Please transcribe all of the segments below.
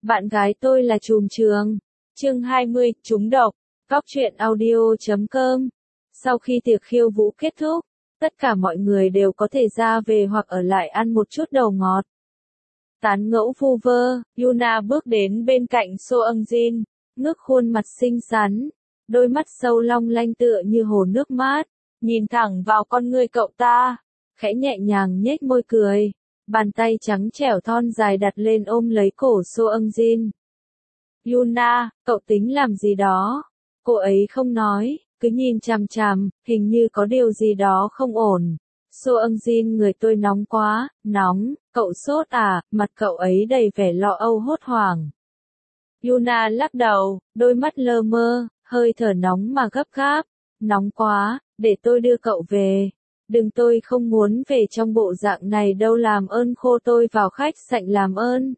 Bạn gái tôi là trùm trường. Chương 20, trúng độc. Cóc truyện audio.com. Sau khi tiệc khiêu vũ kết thúc, tất cả mọi người đều có thể ra về hoặc ở lại ăn một chút đầu ngọt. Tán ngẫu vu vơ, Yuna bước đến bên cạnh So Eun Jin, ngước khuôn mặt xinh xắn, đôi mắt sâu long lanh tựa như hồ nước mát, nhìn thẳng vào con ngươi cậu ta, khẽ nhẹ nhàng nhếch môi cười, bàn tay trắng trẻo thon dài đặt lên ôm lấy cổ So Eun Jin. Yuna, cậu tính làm gì đó? Cô ấy không nói, cứ nhìn chằm chằm, hình như có điều gì đó không ổn. So Eun Jin, người tôi nóng quá, nóng, cậu sốt à? Mặt cậu ấy đầy vẻ lo âu hốt hoảng. Yuna lắc đầu, đôi mắt lơ mơ, hơi thở nóng mà gấp gáp. Nóng quá, để tôi đưa cậu về. Đừng, tôi không muốn về trong bộ dạng này đâu, làm ơn khô tôi vào khách sạn làm ơn.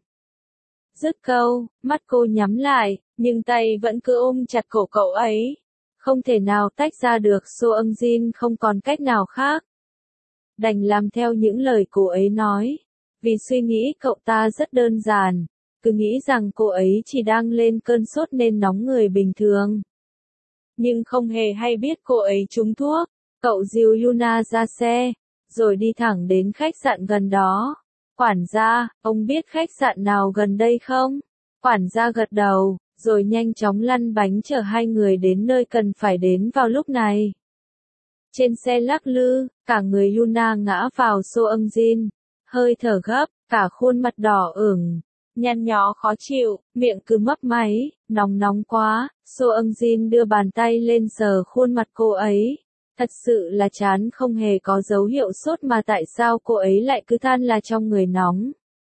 Dứt câu, mắt cô nhắm lại, nhưng tay vẫn cứ ôm chặt cổ cậu ấy. Không thể nào tách ra được, So Eun Jin không còn cách nào khác. Đành làm theo những lời cô ấy nói. Vì suy nghĩ cậu ta rất đơn giản, cứ nghĩ rằng cô ấy chỉ đang lên cơn sốt nên nóng người bình thường. Nhưng không hề hay biết cô ấy trúng thuốc. Cậu dìu Yuna ra xe, rồi đi thẳng đến khách sạn gần đó. Quản gia, ông biết khách sạn nào gần đây không? Quản gia gật đầu, rồi nhanh chóng lăn bánh chở hai người đến nơi cần phải đến vào lúc này. Trên xe lắc lư, cả người Yuna ngã vào So Eun Jin, hơi thở gấp, cả khuôn mặt đỏ ửng, nhăn nhó khó chịu, miệng cứ mấp máy, nóng quá. So Eun Jin đưa bàn tay lên sờ khuôn mặt cô ấy. Thật sự là chán, không hề có dấu hiệu sốt mà tại sao cô ấy lại cứ than là trong người nóng.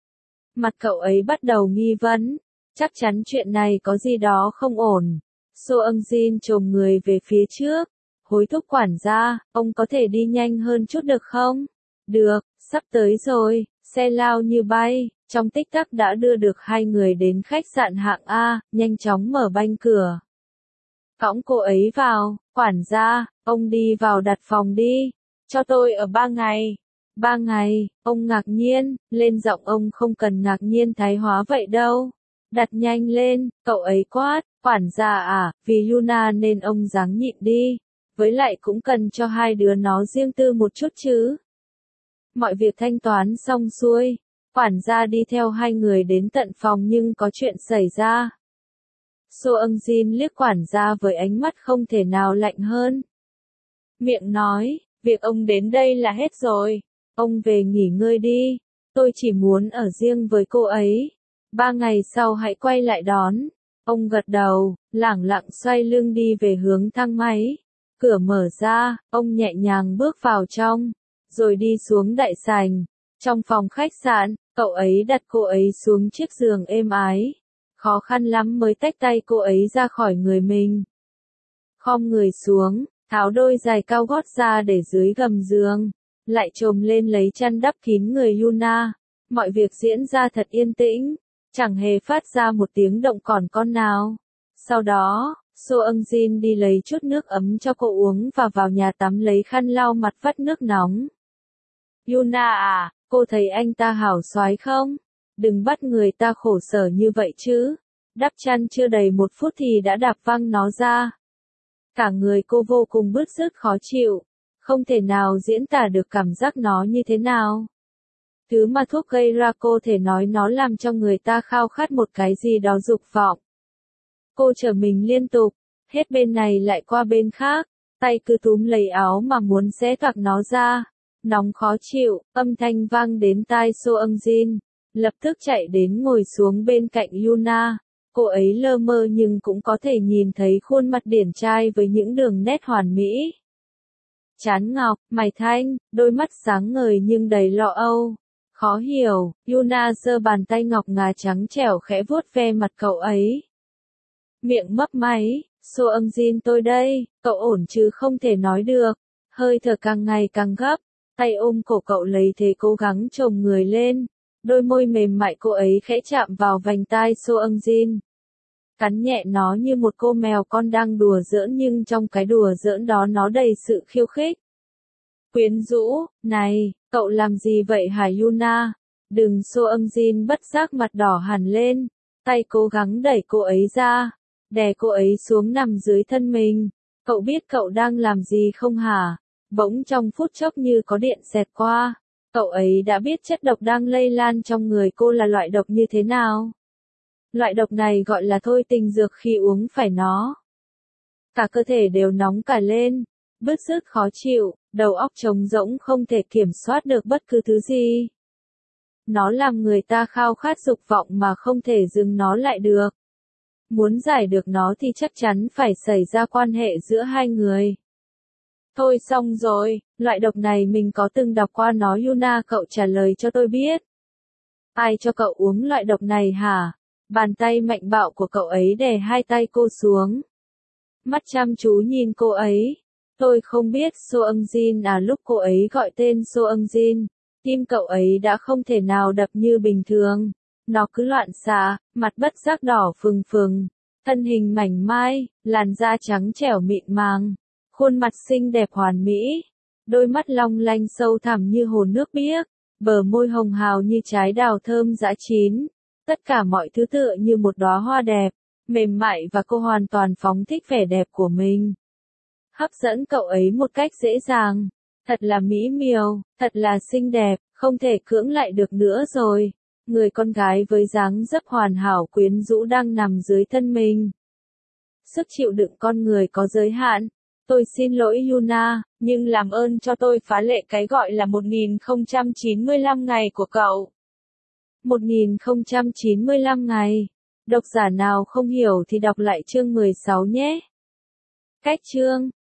Mặt cậu ấy bắt đầu nghi vấn, chắc chắn chuyện này có gì đó không ổn. So Eun Jin chồm người về phía trước, hối thúc quản gia, ông có thể đi nhanh hơn chút được không? Được, sắp tới rồi. Xe lao như bay, trong tích tắc đã đưa được hai người đến khách sạn hạng A, nhanh chóng mở banh cửa. Cõng cô ấy vào, quản gia, ông đi vào đặt phòng đi, cho tôi ở 3 ngày. 3 ngày, ông ngạc nhiên, lên giọng ông không cần ngạc nhiên thái hóa vậy đâu. Đặt nhanh lên, cậu ấy quát, quản gia à, vì Yuna nên ông ráng nhịn đi, với lại cũng cần cho hai đứa nó riêng tư một chút chứ. Mọi việc thanh toán xong xuôi, quản gia đi theo hai người đến tận phòng nhưng có chuyện xảy ra. So Eun Jin liếc quản gia với ánh mắt không thể nào lạnh hơn. Miệng nói, việc ông đến đây là hết rồi, ông về nghỉ ngơi đi, tôi chỉ muốn ở riêng với cô ấy. 3 ngày sau hãy quay lại đón. Ông gật đầu, lẳng lặng xoay lưng đi về hướng thang máy. Cửa mở ra, ông nhẹ nhàng bước vào trong, rồi đi xuống đại sảnh. Trong phòng khách sạn, cậu ấy đặt cô ấy xuống chiếc giường êm ái. Khó khăn lắm mới tách tay cô ấy ra khỏi người mình. Khom người xuống, tháo đôi giày cao gót ra để dưới gầm giường, lại chồm lên lấy chăn đắp kín người Yuna. Mọi việc diễn ra thật yên tĩnh, chẳng hề phát ra một tiếng động còn con nào. Sau đó, So Eun Jin đi lấy chút nước ấm cho cô uống và vào nhà tắm lấy khăn lau mặt vắt nước nóng. Yuna à, cô thấy anh ta hảo soái không? Đừng bắt người ta khổ sở như vậy chứ. Đắp chăn chưa đầy 1 phút thì đã đạp văng nó ra. Cả người cô vô cùng bứt rứt khó chịu, không thể nào diễn tả được cảm giác nó như thế nào. Thứ mà thuốc gây ra cô thể nói nó làm cho người ta khao khát một cái gì đó dục vọng. Cô trở mình liên tục, hết bên này lại qua bên khác, tay cứ túm lấy áo mà muốn xé toạc nó ra. Nóng khó chịu, âm thanh vang đến tai So Eun Jin, lập tức chạy đến ngồi xuống bên cạnh Yuna. Cô ấy lơ mơ nhưng cũng có thể nhìn thấy khuôn mặt điển trai với những đường nét hoàn mỹ. Trán ngọc, mày thanh, đôi mắt sáng ngời nhưng đầy lo âu. Khó hiểu, Yuna giơ bàn tay ngọc ngà trắng trẻo khẽ vuốt ve mặt cậu ấy. Miệng mấp máy, So Eun Jin tôi đây, cậu ổn chứ? Không thể nói được, hơi thở càng ngày càng gấp, tay ôm cổ cậu lấy thế cố gắng chồm người lên. Đôi môi mềm mại cô ấy khẽ chạm vào vành tai So Eun Jin. Cắn nhẹ nó như một cô mèo con đang đùa giỡn nhưng trong cái đùa giỡn đó nó đầy sự khiêu khích. Quyến rũ, này, cậu làm gì vậy hả Yuna? Đừng, So Eun Jin bất giác mặt đỏ hẳn lên. tay cố gắng đẩy cô ấy ra, đè cô ấy xuống nằm dưới thân mình. Cậu biết cậu đang làm gì không hả? Bỗng trong phút chốc như có điện xẹt qua, cậu ấy đã biết chất độc đang lây lan trong người cô là loại độc như thế nào. Loại độc này gọi là thôi tình dược, khi uống phải nó, cả cơ thể đều nóng cả lên, bứt rứt khó chịu, đầu óc trống rỗng không thể kiểm soát được bất cứ thứ gì. Nó làm người ta khao khát dục vọng mà không thể dừng nó lại được. Muốn giải được nó thì chắc chắn phải xảy ra quan hệ giữa hai người. Thôi xong rồi, loại độc này mình có từng đọc qua nó Yuna, cậu trả lời cho tôi biết. Ai cho cậu uống loại độc này hả? Bàn tay mạnh bạo của cậu ấy đè hai tay cô xuống. Mắt chăm chú nhìn cô ấy. Tôi không biết. Soeungjin à, lúc cô ấy gọi tên Soeungjin, tim cậu ấy đã không thể nào đập như bình thường. Nó cứ loạn xạ, mặt bất giác đỏ phừng phừng, thân hình mảnh mai, làn da trắng trẻo mịn màng, khuôn mặt xinh đẹp hoàn mỹ, đôi mắt long lanh sâu thẳm như hồ nước biếc, bờ môi hồng hào như trái đào thơm dã chín. Tất cả mọi thứ tựa như một đóa hoa đẹp, mềm mại, và cô hoàn toàn phóng thích vẻ đẹp của mình. Hấp dẫn cậu ấy một cách dễ dàng. Thật là mỹ miều, thật là xinh đẹp, không thể cưỡng lại được nữa rồi. Người con gái với dáng dấp hoàn hảo quyến rũ đang nằm dưới thân mình. Sức chịu đựng con người có giới hạn. Tôi xin lỗi Yuna, nhưng làm ơn cho tôi phá lệ cái gọi là 1095 ngày của cậu. 1095 ngày. Độc giả nào không hiểu thì đọc lại chương 16 nhé. Cách chương